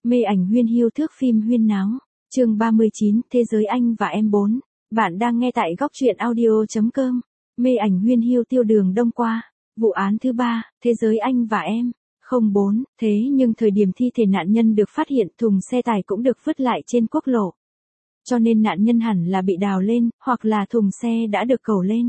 Mê ảnh huyên hiu thước phim huyên náo. Chương 39, Thế giới anh và em 4. Bạn đang nghe tại góc truyện audio.com. Mê ảnh huyên hiu tiêu đường đông qua. Vụ án thứ 3, Thế giới anh và em. 04, thế nhưng thời điểm thi thể nạn nhân được phát hiện, thùng xe tải cũng được vứt lại trên quốc lộ. Cho nên nạn nhân hẳn là bị đào lên, hoặc là thùng xe đã được cẩu lên.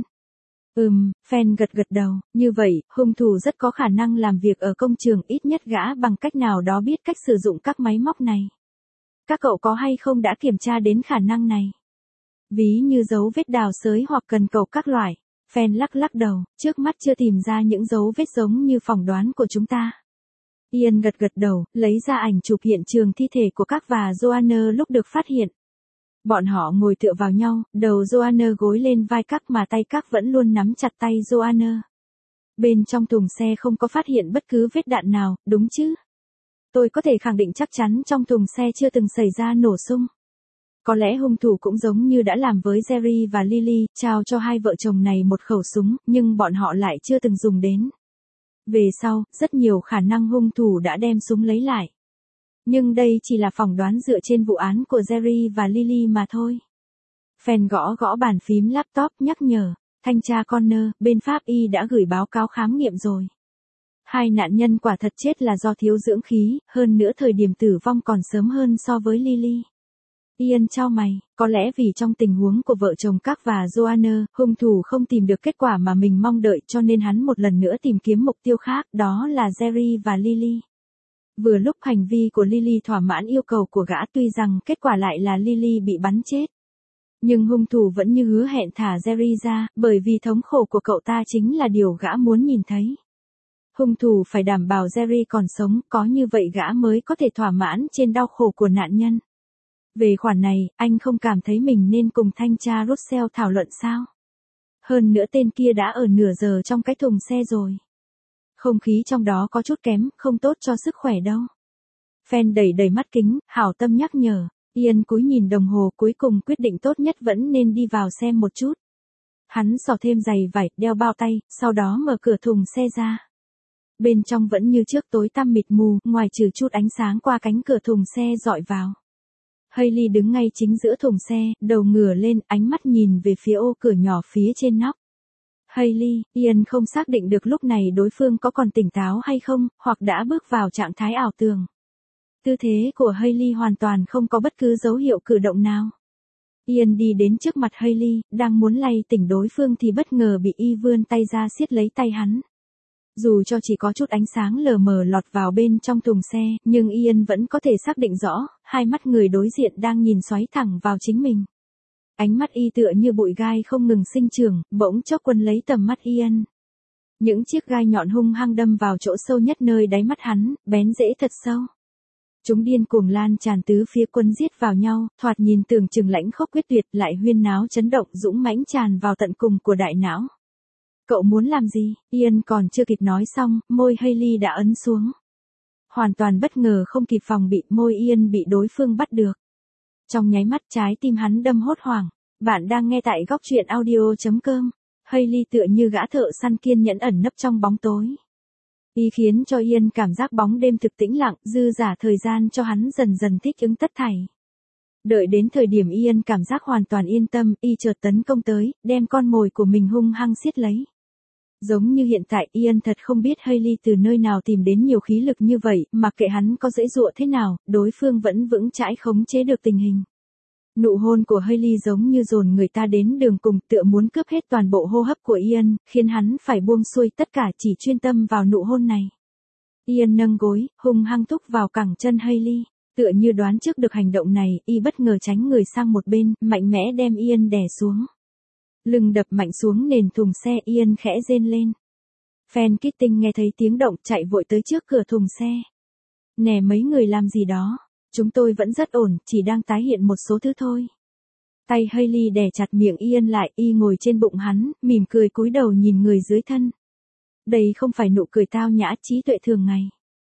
Fan gật đầu, như vậy, hung thủ rất có khả năng làm việc ở công trường, ít nhất gã bằng cách nào đó biết cách sử dụng các máy móc này. Các cậu có hay không đã kiểm tra đến khả năng này? Ví như dấu vết đào xới hoặc cần cầu các loại. Fan lắc đầu, trước mắt chưa tìm ra những dấu vết giống như phỏng đoán của chúng ta. Ian gật đầu, lấy ra ảnh chụp hiện trường thi thể của các và Joanna lúc được phát hiện. Bọn họ ngồi tựa vào nhau, đầu Joanna gối lên vai các mà tay các vẫn luôn nắm chặt tay Joanna. Bên trong thùng xe không có phát hiện bất cứ vết đạn nào, đúng chứ? Tôi có thể khẳng định chắc chắn trong thùng xe chưa từng xảy ra nổ sung. Có lẽ hung thủ cũng giống như đã làm với Jerry và Lily, trao cho hai vợ chồng này một khẩu súng, nhưng bọn họ lại chưa từng dùng đến. Về sau, rất nhiều khả năng hung thủ đã đem súng lấy lại. Nhưng đây chỉ là phỏng đoán dựa trên vụ án của Jerry và Lily mà thôi. Fan gõ bàn phím laptop nhắc nhở, thanh tra Connor, bên pháp y đã gửi báo cáo khám nghiệm rồi. Hai nạn nhân quả thật chết là do thiếu dưỡng khí, hơn nữa thời điểm tử vong còn sớm hơn so với Lily. Ian chau mày, có lẽ vì trong tình huống của vợ chồng các và Joanna, hung thủ không tìm được kết quả mà mình mong đợi cho nên hắn một lần nữa tìm kiếm mục tiêu khác, đó là Jerry và Lily. Vừa lúc hành vi của Lily thỏa mãn yêu cầu của gã, tuy rằng kết quả lại là Lily bị bắn chết. Nhưng hung thủ vẫn như hứa hẹn thả Jerry ra, bởi vì thống khổ của cậu ta chính là điều gã muốn nhìn thấy. Hung thủ phải đảm bảo Jerry còn sống, có như vậy gã mới có thể thỏa mãn trên đau khổ của nạn nhân. Về khoản này, anh không cảm thấy mình nên cùng thanh tra Russell thảo luận sao? Hơn nữa tên kia đã ở nửa giờ trong cái thùng xe rồi. Không khí trong đó có chút kém, không tốt cho sức khỏe đâu. Fan đẩy mắt kính, hảo tâm nhắc nhở. Ian cúi nhìn đồng hồ, cuối cùng quyết định tốt nhất vẫn nên đi vào xem một chút. Hắn xỏ thêm giày vải, đeo bao tay, sau đó mở cửa thùng xe ra. Bên trong vẫn như trước tối tăm mịt mù, ngoài trừ chút ánh sáng qua cánh cửa thùng xe dọi vào. Hailey đứng ngay chính giữa thùng xe, đầu ngửa lên, ánh mắt nhìn về phía ô cửa nhỏ phía trên nóc. Hailey, Ian không xác định được lúc này đối phương có còn tỉnh táo hay không, hoặc đã bước vào trạng thái ảo tưởng. Tư thế của Hailey hoàn toàn không có bất cứ dấu hiệu cử động nào. Ian đi đến trước mặt Hailey, đang muốn lay tỉnh đối phương thì bất ngờ bị y vươn tay ra siết lấy tay hắn. Dù cho chỉ có chút ánh sáng lờ mờ lọt vào bên trong thùng xe, nhưng Ian vẫn có thể xác định rõ, hai mắt người đối diện đang nhìn xoáy thẳng vào chính mình. Ánh mắt y tựa như bụi gai không ngừng sinh trưởng, bỗng chốc quấn lấy tầm mắt Ian. Những chiếc gai nhọn hung hăng đâm vào chỗ sâu nhất nơi đáy mắt hắn, bén rễ thật sâu. Chúng điên cuồng lan tràn tứ phía quấn giết vào nhau, thoạt nhìn tưởng chừng lãnh khốc quyết tuyệt, lại huyên náo chấn động dũng mãnh tràn vào tận cùng của đại não. Cậu muốn làm gì? Ian còn chưa kịp nói xong, môi Hailey đã ấn xuống. Hoàn toàn bất ngờ không kịp phòng bị, môi Ian bị đối phương bắt được. Trong nháy mắt trái tim hắn đâm hốt hoảng. Bạn đang nghe tại góc truyện audio.com. Hailey tựa như gã thợ săn kiên nhẫn ẩn nấp trong bóng tối. Y khiến cho Ian cảm giác bóng đêm thực tĩnh lặng, dư dả thời gian cho hắn dần dần thích ứng tất thảy. Đợi đến thời điểm Ian cảm giác hoàn toàn yên tâm, y chợt tấn công tới, đem con mồi của mình hung hăng siết lấy. Giống như hiện tại, Ian thật không biết Hailey từ nơi nào tìm đến nhiều khí lực như vậy, mặc kệ hắn có giãy giụa thế nào, đối phương vẫn vững chãi khống chế được tình hình. Nụ hôn của Hailey giống như dồn người ta đến đường cùng, tựa muốn cướp hết toàn bộ hô hấp của Ian, khiến hắn phải buông xuôi tất cả chỉ chuyên tâm vào nụ hôn này. Ian nâng gối, hung hăng thúc vào cẳng chân Hailey, tựa như đoán trước được hành động này, y bất ngờ tránh người sang một bên, mạnh mẽ đem Ian đè xuống. Lưng đập mạnh xuống nền thùng xe, Ian khẽ rên lên. Fan Keating nghe thấy tiếng động chạy vội tới trước cửa thùng xe. Nè mấy người làm gì đó? Chúng tôi vẫn rất ổn, chỉ đang tái hiện một số thứ thôi. Tay Hailey đè chặt miệng Ian lại, y ngồi trên bụng hắn, mỉm cười cúi đầu nhìn người dưới thân. Đây không phải nụ cười tao nhã trí tuệ thường ngày.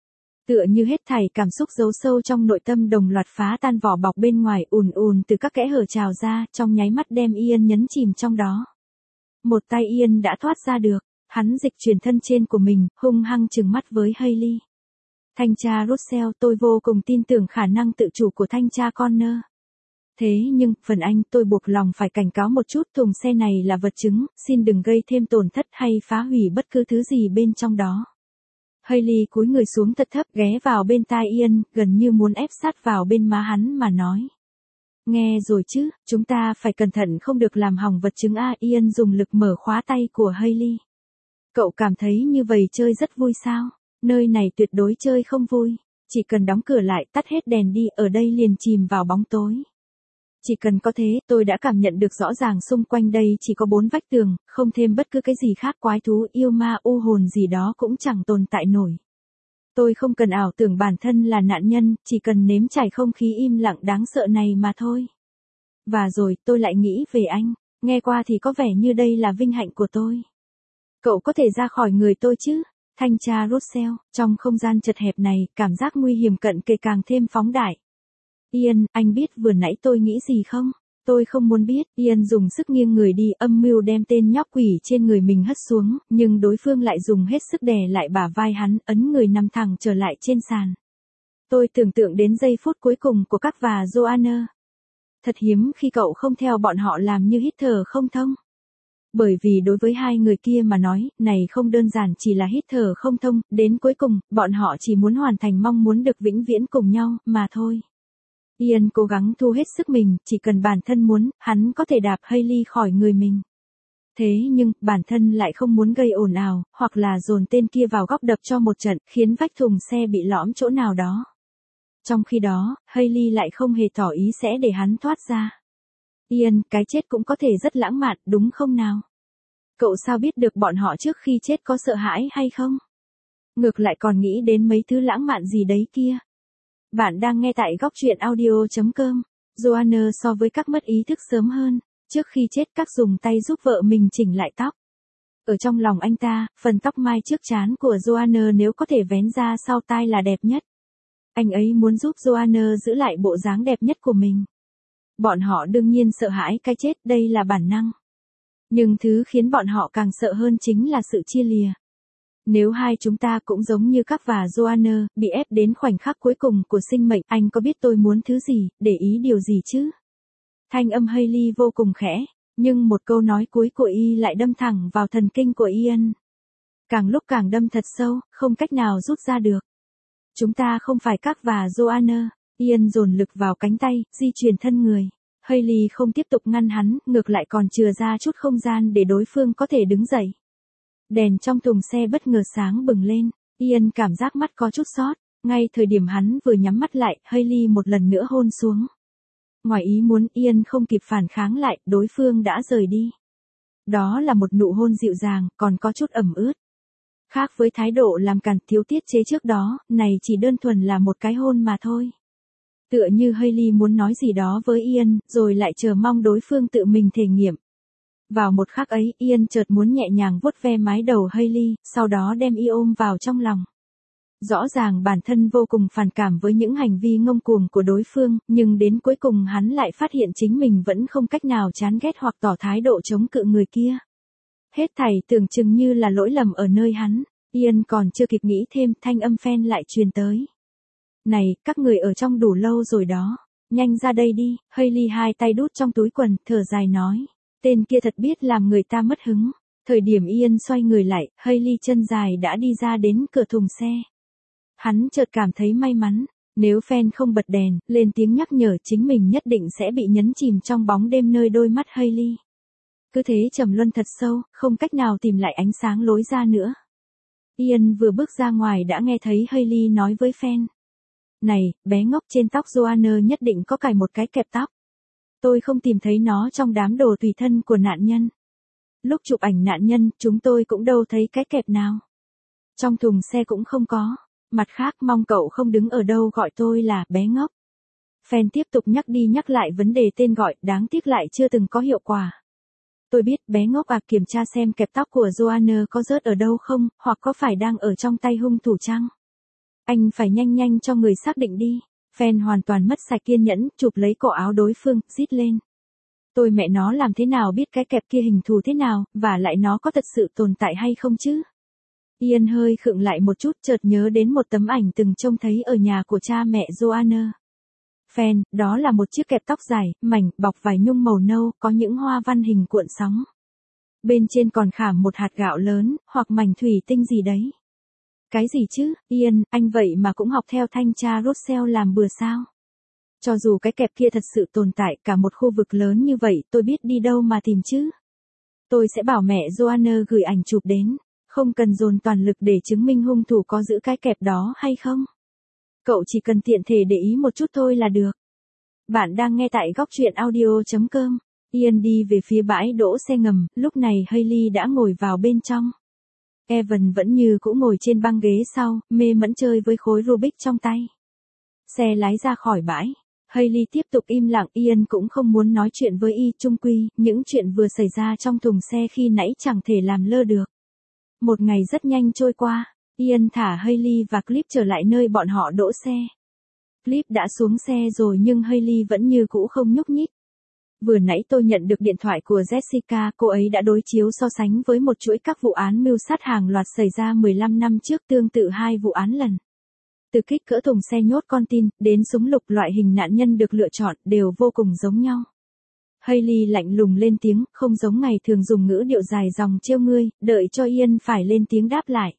Tựa như hết thảy cảm xúc giấu sâu trong nội tâm đồng loạt phá tan vỏ bọc bên ngoài, ùn từ các kẽ hở trào ra, trong nháy mắt đem Ian nhấn chìm trong đó. Một tay Ian đã thoát ra được, hắn dịch chuyển thân trên của mình, hung hăng trừng mắt với Hailey. Thanh tra Russell, tôi vô cùng tin tưởng khả năng tự chủ của thanh tra Connor. Thế nhưng, phần anh tôi buộc lòng phải cảnh cáo một chút, thùng xe này là vật chứng, xin đừng gây thêm tổn thất hay phá hủy bất cứ thứ gì bên trong đó. Hailey cúi người xuống thật thấp, ghé vào bên tai Ian, gần như muốn ép sát vào bên má hắn mà nói. Nghe rồi chứ, chúng ta phải cẩn thận không được làm hỏng vật chứng a. Ian dùng lực mở khóa tay của Hailey. Cậu cảm thấy như vậy chơi rất vui sao? Nơi này tuyệt đối chơi không vui. Chỉ cần đóng cửa lại, tắt hết đèn đi, ở đây liền chìm vào bóng tối. Chỉ cần có thế, tôi đã cảm nhận được rõ ràng xung quanh đây chỉ có 4 vách tường, không thêm bất cứ cái gì khác, quái thú, yêu ma, u hồn gì đó cũng chẳng tồn tại nổi. Tôi không cần ảo tưởng bản thân là nạn nhân, chỉ cần nếm trải không khí im lặng đáng sợ này mà thôi. Và rồi, tôi lại nghĩ về anh, nghe qua thì có vẻ như đây là vinh hạnh của tôi. Cậu có thể ra khỏi người tôi chứ? Thanh tra Russell, trong không gian chật hẹp này, cảm giác nguy hiểm cận kề càng thêm phóng đại. Ian, anh biết vừa nãy tôi nghĩ gì không? Tôi không muốn biết. Ian dùng sức nghiêng người đi, âm mưu đem tên nhóc quỷ trên người mình hất xuống, nhưng đối phương lại dùng hết sức đè lại bả vai hắn, ấn người nằm thẳng trở lại trên sàn. Tôi tưởng tượng đến giây phút cuối cùng của các và Joanna. Thật hiếm khi cậu không theo bọn họ làm như hít thở không thông. Bởi vì đối với hai người kia mà nói, này không đơn giản chỉ là hít thở không thông, đến cuối cùng, bọn họ chỉ muốn hoàn thành mong muốn được vĩnh viễn cùng nhau, mà thôi. Ian cố gắng thu hết sức mình, chỉ cần bản thân muốn, hắn có thể đạp Hailey khỏi người mình. Thế nhưng, bản thân lại không muốn gây ồn ào, hoặc là dồn tên kia vào góc đập cho một trận, khiến vách thùng xe bị lõm chỗ nào đó. Trong khi đó, Hailey lại không hề tỏ ý sẽ để hắn thoát ra. Ian, cái chết cũng có thể rất lãng mạn, đúng không nào? Cậu sao biết được bọn họ trước khi chết có sợ hãi hay không? Ngược lại còn nghĩ đến mấy thứ lãng mạn gì đấy kia. Bạn đang nghe tại góc truyện audio.com. Joanna so với các mất ý thức sớm hơn, trước khi chết các dùng tay giúp vợ mình chỉnh lại tóc. Ở trong lòng anh ta, phần tóc mai trước trán của Joanna nếu có thể vén ra sau tai là đẹp nhất. Anh ấy muốn giúp Joanna giữ lại bộ dáng đẹp nhất của mình. Bọn họ đương nhiên sợ hãi cái chết, đây là bản năng. Nhưng thứ khiến bọn họ càng sợ hơn chính là sự chia lìa. Nếu hai chúng ta cũng giống như các và Joanna, bị ép đến khoảnh khắc cuối cùng của sinh mệnh, anh có biết tôi muốn thứ gì, để ý điều gì chứ? Thanh âm Hailey vô cùng khẽ, nhưng một câu nói cuối của y lại đâm thẳng vào thần kinh của Ian. Càng lúc càng đâm thật sâu, không cách nào rút ra được. Chúng ta không phải các và Joanna. Ian dồn lực vào cánh tay, di chuyển thân người. Hailey không tiếp tục ngăn hắn, ngược lại còn chừa ra chút không gian để đối phương có thể đứng dậy. Đèn trong thùng xe bất ngờ sáng bừng lên, Ian cảm giác mắt có chút sót, ngay thời điểm hắn vừa nhắm mắt lại, Hailey một lần nữa hôn xuống. Ngoài ý muốn, Ian không kịp phản kháng lại, đối phương đã rời đi. Đó là một nụ hôn dịu dàng, còn có chút ẩm ướt. Khác với thái độ làm càn thiếu tiết chế trước đó, này chỉ đơn thuần là một cái hôn mà thôi. Tựa như Hailey muốn nói gì đó với Ian, rồi lại chờ mong đối phương tự mình thể nghiệm. Vào một khắc ấy, Ian chợt muốn nhẹ nhàng vuốt ve mái đầu Hailey, sau đó đem y ôm vào trong lòng. Rõ ràng bản thân vô cùng phản cảm với những hành vi ngông cuồng của đối phương, nhưng đến cuối cùng hắn lại phát hiện chính mình vẫn không cách nào chán ghét hoặc tỏ thái độ chống cự người kia. Hết thảy tưởng chừng như là lỗi lầm ở nơi hắn. Ian còn chưa kịp nghĩ thêm, thanh âm Fan lại truyền tới. Này, các người ở trong đủ lâu rồi đó. Nhanh ra đây đi. Hailey hai tay đút trong túi quần, thở dài nói. Tên kia thật biết làm người ta mất hứng. Thời điểm Ian xoay người lại, Hailey chân dài đã đi ra đến cửa thùng xe. Hắn chợt cảm thấy may mắn. Nếu Fan không bật đèn, lên tiếng nhắc nhở, chính mình nhất định sẽ bị nhấn chìm trong bóng đêm nơi đôi mắt Hailey. Cứ thế trầm luân thật sâu, không cách nào tìm lại ánh sáng lối ra nữa. Ian vừa bước ra ngoài đã nghe thấy Hailey nói với Fan. Này, bé ngốc, trên tóc Joanna nhất định có cài một cái kẹp tóc. Tôi không tìm thấy nó trong đám đồ tùy thân của nạn nhân. Lúc chụp ảnh nạn nhân, chúng tôi cũng đâu thấy cái kẹp nào. Trong thùng xe cũng không có. Mặt khác, mong cậu không đứng ở đâu gọi tôi là bé ngốc. Fan tiếp tục nhắc đi nhắc lại vấn đề tên gọi, đáng tiếc lại chưa từng có hiệu quả. Tôi biết, bé ngốc à, kiểm tra xem kẹp tóc của Joanna có rớt ở đâu không, hoặc có phải đang ở trong tay hung thủ chăng? Anh phải nhanh nhanh cho người xác định đi. Fan hoàn toàn mất sạch kiên nhẫn, chụp lấy cổ áo đối phương, rít lên. Tôi mẹ nó làm thế nào biết cái kẹp kia hình thù thế nào, và lại nó có thật sự tồn tại hay không chứ? Ian hơi khựng lại một chút, chợt nhớ đến một tấm ảnh từng trông thấy ở nhà của cha mẹ Joanna. Fan, đó là một chiếc kẹp tóc dài, mảnh, bọc vải nhung màu nâu, có những hoa văn hình cuộn sóng. Bên trên còn khảm một hạt gạo lớn, hoặc mảnh thủy tinh gì đấy. Cái gì chứ, Ian, anh vậy mà cũng học theo thanh tra Russell làm bừa sao? Cho dù cái kẹp kia thật sự tồn tại cả một khu vực lớn như vậy, tôi biết đi đâu mà tìm chứ. Tôi sẽ bảo mẹ Joanna gửi ảnh chụp đến, không cần dồn toàn lực để chứng minh hung thủ có giữ cái kẹp đó hay không. Cậu chỉ cần tiện thể để ý một chút thôi là được. Bạn đang nghe tại góc truyện audio.com. Ian đi về phía bãi đỗ xe ngầm, lúc này Hailey đã ngồi vào bên trong. Evan vẫn như cũ ngồi trên băng ghế sau, mê mẩn chơi với khối Rubik trong tay. Xe lái ra khỏi bãi. Hailey tiếp tục im lặng, Ian cũng không muốn nói chuyện với y, chung quy, những chuyện vừa xảy ra trong thùng xe khi nãy chẳng thể làm lơ được. Một ngày rất nhanh trôi qua, Ian thả Hailey và Cliff trở lại nơi bọn họ đỗ xe. Cliff đã xuống xe rồi nhưng Hailey vẫn như cũ không nhúc nhích. Vừa nãy tôi nhận được điện thoại của Jessica, cô ấy đã đối chiếu so sánh với một chuỗi các vụ án mưu sát hàng loạt xảy ra 15 năm trước, tương tự 2 vụ án lần. Từ kích cỡ thùng xe nhốt con tin, đến súng lục, loại hình nạn nhân được lựa chọn, đều vô cùng giống nhau. Hailey lạnh lùng lên tiếng, không giống ngày thường dùng ngữ điệu dài dòng trêu ngươi, đợi cho Ian phải lên tiếng đáp lại.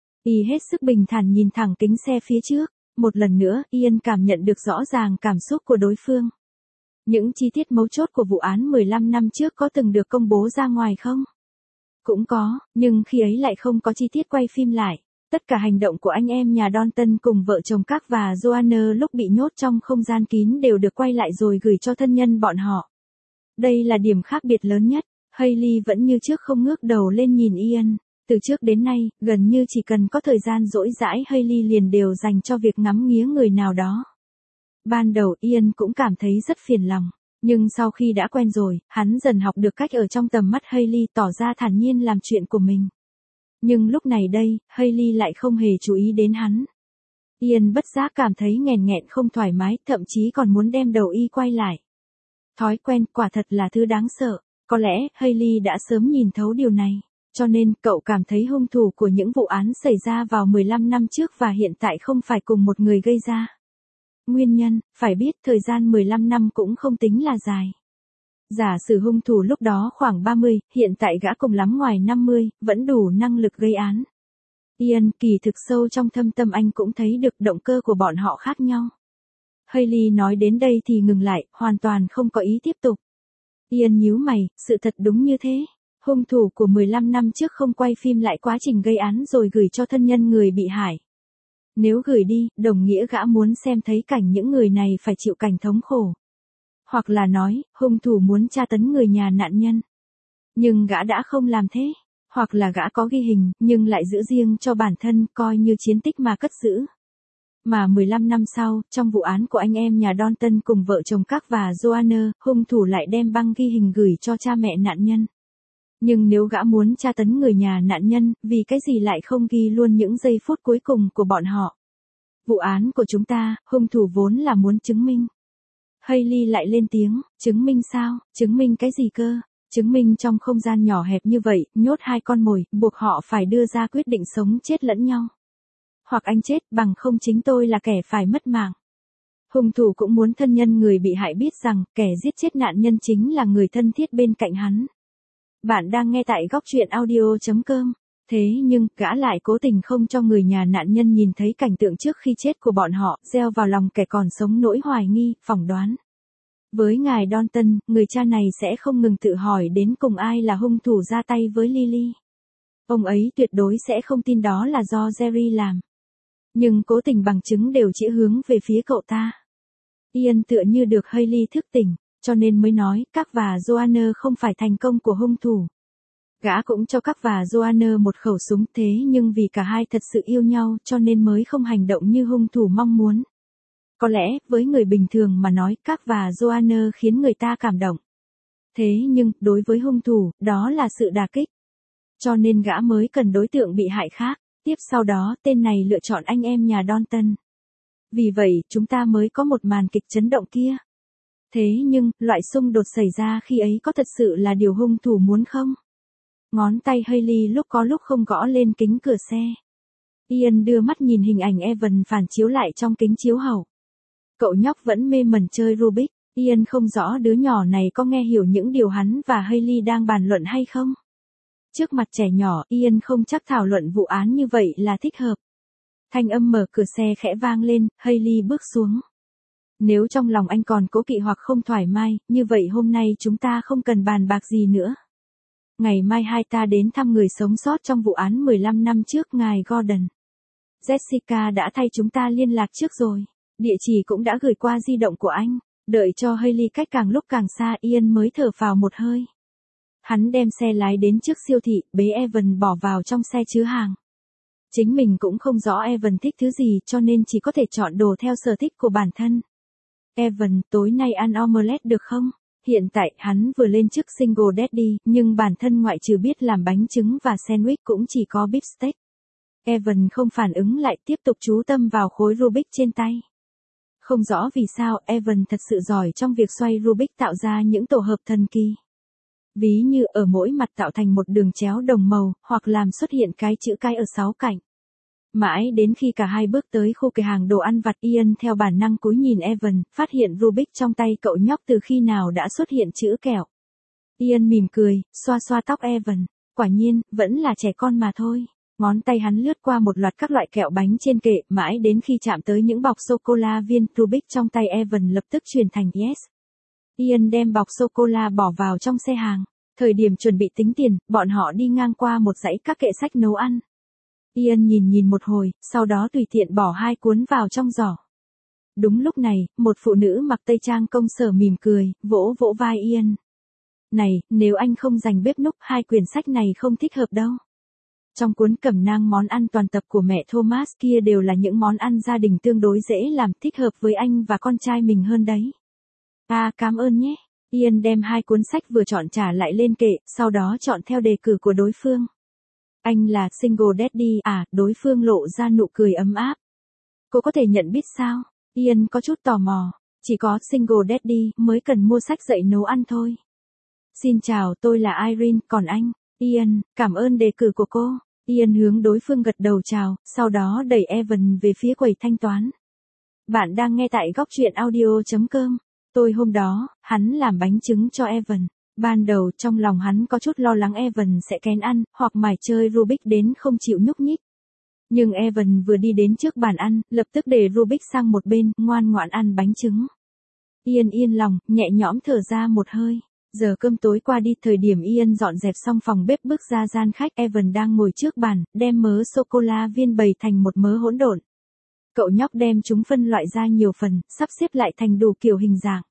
Y hết sức bình thản nhìn thẳng kính xe phía trước. Một lần nữa, Ian cảm nhận được rõ ràng cảm xúc của đối phương. Những chi tiết mấu chốt của vụ án 15 năm trước có từng được công bố ra ngoài không? Cũng có, nhưng khi ấy lại không có chi tiết quay phim lại. Tất cả hành động của anh em nhà Dalton cùng vợ chồng Clark và Joanna lúc bị nhốt trong không gian kín đều được quay lại rồi gửi cho thân nhân bọn họ. Đây là điểm khác biệt lớn nhất. Hailey vẫn như trước không ngước đầu lên nhìn Ian. Từ trước đến nay, gần như chỉ cần có thời gian rỗi rãi, Hailey liền đều dành cho việc ngắm nghía người nào đó. Ban đầu Ian cũng cảm thấy rất phiền lòng, nhưng sau khi đã quen rồi, hắn dần học được cách ở trong tầm mắt Hailey, tỏ ra thản nhiên làm chuyện của mình. Nhưng lúc này đây, Hailey lại không hề chú ý đến hắn. Ian bất giác cảm thấy nghèn nghẹn không thoải mái, thậm chí còn muốn đem đầu y quay lại. Thói quen quả thật là thứ đáng sợ, có lẽ Hailey đã sớm nhìn thấu điều này. Cho nên, cậu cảm thấy hung thủ của những vụ án xảy ra vào 15 năm trước và hiện tại không phải cùng một người gây ra. Nguyên nhân, phải biết thời gian 15 năm cũng không tính là dài. Giả sử hung thủ lúc đó khoảng 30, hiện tại gã cùng lắm ngoài 50, vẫn đủ năng lực gây án. Ian, kỳ thực sâu trong thâm tâm anh cũng thấy được động cơ của bọn họ khác nhau. Hailey nói đến đây thì ngừng lại, hoàn toàn không có ý tiếp tục. Ian nhíu mày, sự thật đúng như thế. Hung thủ của 15 năm trước không quay phim lại quá trình gây án rồi gửi cho thân nhân người bị hại. Nếu gửi đi, đồng nghĩa gã muốn xem thấy cảnh những người này phải chịu cảnh thống khổ. Hoặc là nói, hung thủ muốn tra tấn người nhà nạn nhân. Nhưng gã đã không làm thế. Hoặc là gã có ghi hình, nhưng lại giữ riêng cho bản thân, coi như chiến tích mà cất giữ. Mà 15 năm sau, trong vụ án của anh em nhà Dalton cùng vợ chồng Clark và Joanna, hung thủ lại đem băng ghi hình gửi cho cha mẹ nạn nhân. Nhưng nếu gã muốn tra tấn người nhà nạn nhân, vì cái gì lại không ghi luôn những giây phút cuối cùng của bọn họ? Vụ án của chúng ta, hung thủ vốn là muốn chứng minh. Hailey lại lên tiếng, chứng minh sao, chứng minh cái gì cơ? Chứng minh trong không gian nhỏ hẹp như vậy, nhốt 2 con mồi, buộc họ phải đưa ra quyết định sống chết lẫn nhau. Hoặc anh chết, bằng không chính tôi là kẻ phải mất mạng. Hung thủ cũng muốn thân nhân người bị hại biết rằng, kẻ giết chết nạn nhân chính là người thân thiết bên cạnh hắn. Bạn đang nghe tại góc truyện audio.com. Thế nhưng, gã lại cố tình không cho người nhà nạn nhân nhìn thấy cảnh tượng trước khi chết của bọn họ, gieo vào lòng kẻ còn sống nỗi hoài nghi, phỏng đoán. Với ngài Dalton, người cha này sẽ không ngừng tự hỏi đến cùng ai là hung thủ ra tay với Lily. Ông ấy tuyệt đối sẽ không tin đó là do Jerry làm. Nhưng cố tình bằng chứng đều chỉ hướng về phía cậu ta. Ian tựa như được Hailey thức tỉnh, cho nên mới nói, Clark và Joanna không phải thành công của hung thủ. Gã cũng cho Clark và Joanna một khẩu súng, thế nhưng vì cả hai thật sự yêu nhau cho nên mới không hành động như hung thủ mong muốn. Có lẽ, với người bình thường mà nói, Clark và Joanna khiến người ta cảm động. Thế nhưng, đối với hung thủ, đó là sự đả kích. Cho nên gã mới cần đối tượng bị hại khác. Tiếp sau đó, tên này lựa chọn anh em nhà Dalton. Vì vậy, chúng ta mới có một màn kịch chấn động kia. Thế nhưng, loại xung đột xảy ra khi ấy có thật sự là điều hung thủ muốn không? Ngón tay Hailey lúc có lúc không gõ lên kính cửa xe. Ian đưa mắt nhìn hình ảnh Evan phản chiếu lại trong kính chiếu hậu. Cậu nhóc vẫn mê mẩn chơi Rubik. Ian không rõ đứa nhỏ này có nghe hiểu những điều hắn và Hailey đang bàn luận hay không. Trước mặt trẻ nhỏ, Ian không chắc thảo luận vụ án như vậy là thích hợp. Thanh âm mở cửa xe khẽ vang lên, Hailey bước xuống. Nếu trong lòng anh còn cố kỵ hoặc không thoải mái, như vậy hôm nay chúng ta không cần bàn bạc gì nữa. Ngày mai hai ta đến thăm người sống sót trong vụ án 15 năm trước ngài Gordon. Jessica đã thay chúng ta liên lạc trước rồi. Địa chỉ cũng đã gửi qua di động của anh. Đợi cho Hailey cách càng lúc càng xa, Ian mới thở phào một hơi. Hắn đem xe lái đến trước siêu thị, bế Evan bỏ vào trong xe chứa hàng. Chính mình cũng không rõ Evan thích thứ gì cho nên chỉ có thể chọn đồ theo sở thích của bản thân. Evan, tối nay ăn omelette được không? Hiện tại, hắn vừa lên chức single daddy, nhưng bản thân ngoại trừ biết làm bánh trứng và sandwich cũng chỉ có beef steak. Evan không phản ứng lại, tiếp tục chú tâm vào khối Rubik trên tay. Không rõ vì sao, Evan thật sự giỏi trong việc xoay Rubik tạo ra những tổ hợp thần kỳ. Ví như ở mỗi mặt tạo thành một đường chéo đồng màu, hoặc làm xuất hiện cái chữ cái ở 6 cạnh. Mãi đến khi cả hai bước tới khu cửa hàng đồ ăn vặt, Ian theo bản năng cúi nhìn Evan, phát hiện Rubik trong tay cậu nhóc từ khi nào đã xuất hiện chữ kẹo. Ian mỉm cười, xoa xoa tóc Evan, quả nhiên, vẫn là trẻ con mà thôi. Ngón tay hắn lướt qua một loạt các loại kẹo bánh trên kệ, mãi đến khi chạm tới những bọc sô-cô-la viên, Rubik trong tay Evan lập tức chuyển thành yes. Ian đem bọc sô-cô-la bỏ vào trong xe hàng. Thời điểm chuẩn bị tính tiền, bọn họ đi ngang qua một dãy các kệ sách nấu ăn. Ian nhìn một hồi, sau đó tùy tiện bỏ 2 cuốn vào trong giỏ. Đúng lúc này, một phụ nữ mặc tây trang công sở mỉm cười, vỗ vỗ vai Ian. Này, nếu anh không dành bếp núc, 2 quyển sách này không thích hợp đâu. Trong cuốn cẩm nang món ăn toàn tập của mẹ Thomas kia đều là những món ăn gia đình tương đối dễ làm, thích hợp với anh và con trai mình hơn đấy. À, cảm ơn nhé. Ian đem 2 cuốn sách vừa chọn trả lại lên kệ, sau đó chọn theo đề cử của đối phương. Anh là single daddy à, đối phương lộ ra nụ cười ấm áp. Cô có thể nhận biết sao? Ian có chút tò mò. Chỉ có single daddy mới cần mua sách dạy nấu ăn thôi. Xin chào, tôi là Irene, còn anh? Ian, cảm ơn đề cử của cô. Ian hướng đối phương gật đầu chào, sau đó đẩy Evan về phía quầy thanh toán. Bạn đang nghe tại góc truyện audio.com. Tôi hôm đó, hắn làm bánh trứng cho Evan. Ban đầu trong lòng hắn có chút lo lắng Evan sẽ kén ăn, hoặc mải chơi Rubik đến không chịu nhúc nhích. Nhưng Evan vừa đi đến trước bàn ăn, lập tức để Rubik sang một bên, ngoan ngoãn ăn bánh trứng. Ian yên lòng, nhẹ nhõm thở ra một hơi. Giờ cơm tối qua đi, thời điểm Ian dọn dẹp xong phòng bếp bước ra gian khách, Evan đang ngồi trước bàn, đem mớ sô-cô-la viên bày thành một mớ hỗn độn. Cậu nhóc đem chúng phân loại ra nhiều phần, sắp xếp lại thành đủ kiểu hình dạng.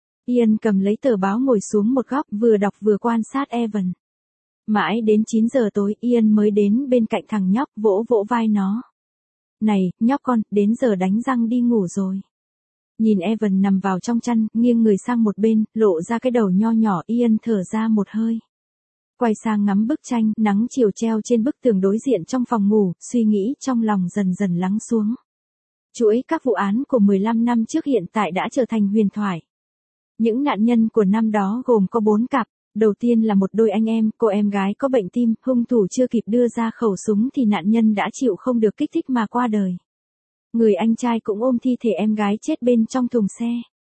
Ian cầm lấy tờ báo ngồi xuống một góc, vừa đọc vừa quan sát Evan. Mãi đến 9 giờ tối, Ian mới đến bên cạnh thằng nhóc, vỗ vỗ vai nó. Này, nhóc con, đến giờ đánh răng đi ngủ rồi. Nhìn Evan nằm vào trong chăn, nghiêng người sang một bên, lộ ra cái đầu nho nhỏ, Ian thở ra một hơi. Quay sang ngắm bức tranh, nắng chiều treo trên bức tường đối diện trong phòng ngủ, suy nghĩ trong lòng dần dần lắng xuống. Chuỗi các vụ án của 15 năm trước hiện tại đã trở thành huyền thoại. Những nạn nhân của năm đó gồm có 4 cặp. Đầu tiên là một đôi anh em, cô em gái có bệnh tim, hung thủ chưa kịp đưa ra khẩu súng thì nạn nhân đã chịu không được kích thích mà qua đời. Người anh trai cũng ôm thi thể em gái chết bên trong thùng xe.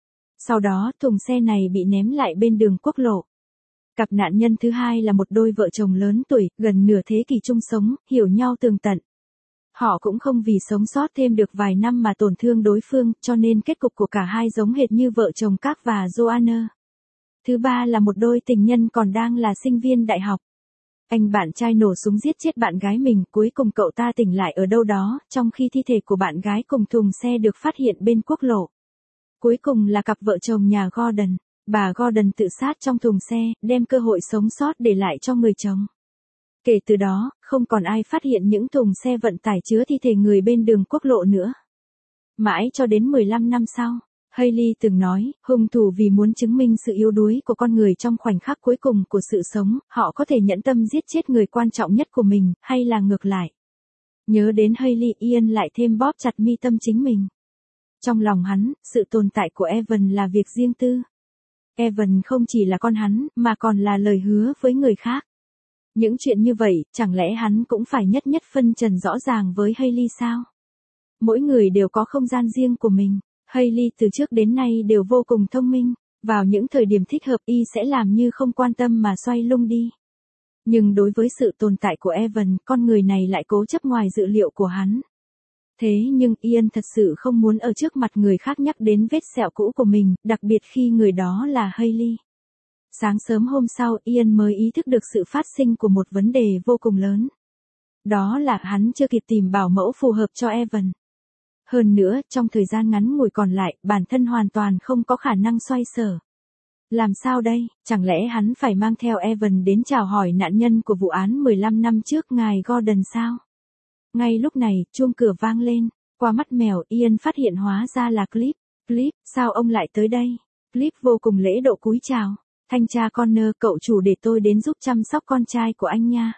Sau đó, thùng xe này bị ném lại bên đường quốc lộ. Cặp nạn nhân thứ hai là một đôi vợ chồng lớn tuổi, gần nửa thế kỷ chung sống, hiểu nhau tường tận. Họ cũng không vì sống sót thêm được vài năm mà tổn thương đối phương, cho nên kết cục của cả hai giống hệt như vợ chồng Clark và Joanna. Thứ ba là một đôi tình nhân còn đang là sinh viên đại học. Anh bạn trai nổ súng giết chết bạn gái mình, cuối cùng cậu ta tỉnh lại ở đâu đó, trong khi thi thể của bạn gái cùng thùng xe được phát hiện bên quốc lộ. Cuối cùng là cặp vợ chồng nhà Gordon. Bà Gordon tự sát trong thùng xe, đem cơ hội sống sót để lại cho người chồng. Kể từ đó, không còn ai phát hiện những thùng xe vận tải chứa thi thể người bên đường quốc lộ nữa. Mãi cho đến 15 năm sau, Hailey từng nói, hung thủ vì muốn chứng minh sự yếu đuối của con người trong khoảnh khắc cuối cùng của sự sống, họ có thể nhẫn tâm giết chết người quan trọng nhất của mình, hay là ngược lại. Nhớ đến Hailey, Ian lại thêm bóp chặt mi tâm chính mình. Trong lòng hắn, sự tồn tại của Evan là việc riêng tư. Evan không chỉ là con hắn, mà còn là lời hứa với người khác. Những chuyện như vậy, chẳng lẽ hắn cũng phải nhất nhất phân trần rõ ràng với Hailey sao? Mỗi người đều có không gian riêng của mình. Hailey từ trước đến nay đều vô cùng thông minh. Vào những thời điểm thích hợp y sẽ làm như không quan tâm mà xoay lung đi. Nhưng đối với sự tồn tại của Evan, con người này lại cố chấp ngoài dự liệu của hắn. Thế nhưng Ian thật sự không muốn ở trước mặt người khác nhắc đến vết sẹo cũ của mình, đặc biệt khi người đó là Hailey. Sáng sớm hôm sau Ian mới ý thức được sự phát sinh của một vấn đề vô cùng lớn. Đó là hắn chưa kịp tìm bảo mẫu phù hợp cho Evan. Hơn nữa, trong thời gian ngắn ngủi còn lại, bản thân hoàn toàn không có khả năng xoay sở. Làm sao đây, chẳng lẽ hắn phải mang theo Evan đến chào hỏi nạn nhân của vụ án 15 năm trước ngài Gordon sao? Ngay lúc này, chuông cửa vang lên, qua mắt mèo Ian phát hiện hóa ra là Cliff. Cliff, sao ông lại tới đây? Cliff vô cùng lễ độ cúi chào. Thanh tra Connor, cậu chủ để tôi đến giúp chăm sóc con trai của anh nha.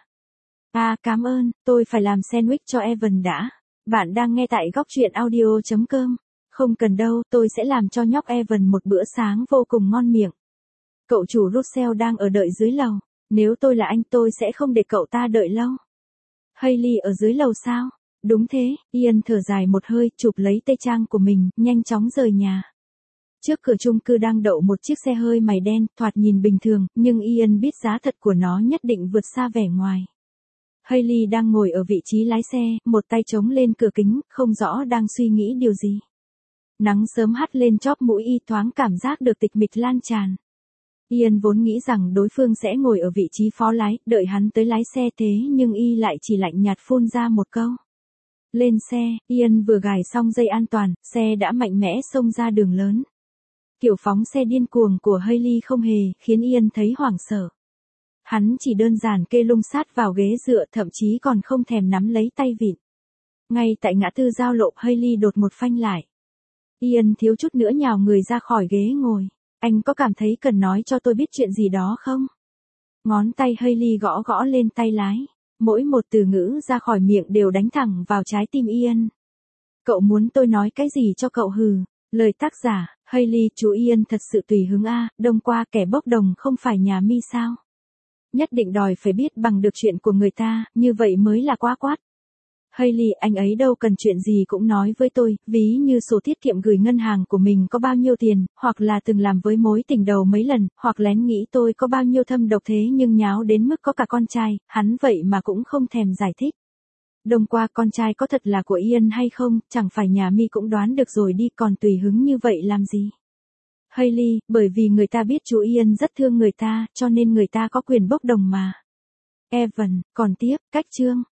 À, cảm ơn, tôi phải làm sandwich cho Evan đã. Bạn đang nghe tại góc truyện audio.com. Không cần đâu, tôi sẽ làm cho nhóc Evan một bữa sáng vô cùng ngon miệng. Cậu chủ Russell đang ở đợi dưới lầu. Nếu tôi là anh tôi sẽ không để cậu ta đợi lâu. Hailey ở dưới lầu sao? Đúng thế, Ian thở dài một hơi, chụp lấy tây trang của mình, nhanh chóng rời nhà. Trước cửa chung cư đang đậu một chiếc xe hơi màu đen, thoạt nhìn bình thường, nhưng Ian biết giá thật của nó nhất định vượt xa vẻ ngoài. Hailey đang ngồi ở vị trí lái xe, một tay chống lên cửa kính, không rõ đang suy nghĩ điều gì. Nắng sớm hắt lên chóp mũi y, thoáng cảm giác được tịch mịch lan tràn. Ian vốn nghĩ rằng đối phương sẽ ngồi ở vị trí phó lái, đợi hắn tới lái xe thế nhưng y lại chỉ lạnh nhạt phun ra một câu. Lên xe, Ian vừa gài xong dây an toàn, xe đã mạnh mẽ xông ra đường lớn. Kiểu phóng xe điên cuồng của Hailey không hề khiến Ian thấy hoảng sợ. Hắn chỉ đơn giản kê lung sát vào ghế dựa, thậm chí còn không thèm nắm lấy tay vịn. Ngay tại ngã tư giao lộ, Hailey đột một phanh lại. Ian thiếu chút nữa nhào người ra khỏi ghế ngồi. Anh có cảm thấy cần nói cho tôi biết chuyện gì đó không? Ngón tay Hailey gõ gõ lên tay lái. Mỗi một từ ngữ ra khỏi miệng đều đánh thẳng vào trái tim Ian. Cậu muốn tôi nói cái gì cho cậu hừ? Lời tác giả, Hailey, chú Ian thật sự tùy hứng a, đông qua kẻ bốc đồng không phải nhà mi sao? Nhất định đòi phải biết bằng được chuyện của người ta, như vậy mới là quá quát. Hailey, anh ấy đâu cần chuyện gì cũng nói với tôi, ví như sổ tiết kiệm gửi ngân hàng của mình có bao nhiêu tiền, hoặc là từng làm với mối tình đầu mấy lần, hoặc lén nghĩ tôi có bao nhiêu thâm độc thế nhưng nháo đến mức có cả con trai, hắn vậy mà cũng không thèm giải thích. Đông qua con trai có thật là của Ian hay không, chẳng phải nhà mi cũng đoán được rồi đi, còn tùy hứng như vậy làm gì. Hailey, bởi vì người ta biết chú Ian rất thương người ta, cho nên người ta có quyền bốc đồng mà. Evan, còn tiếp, cách chương.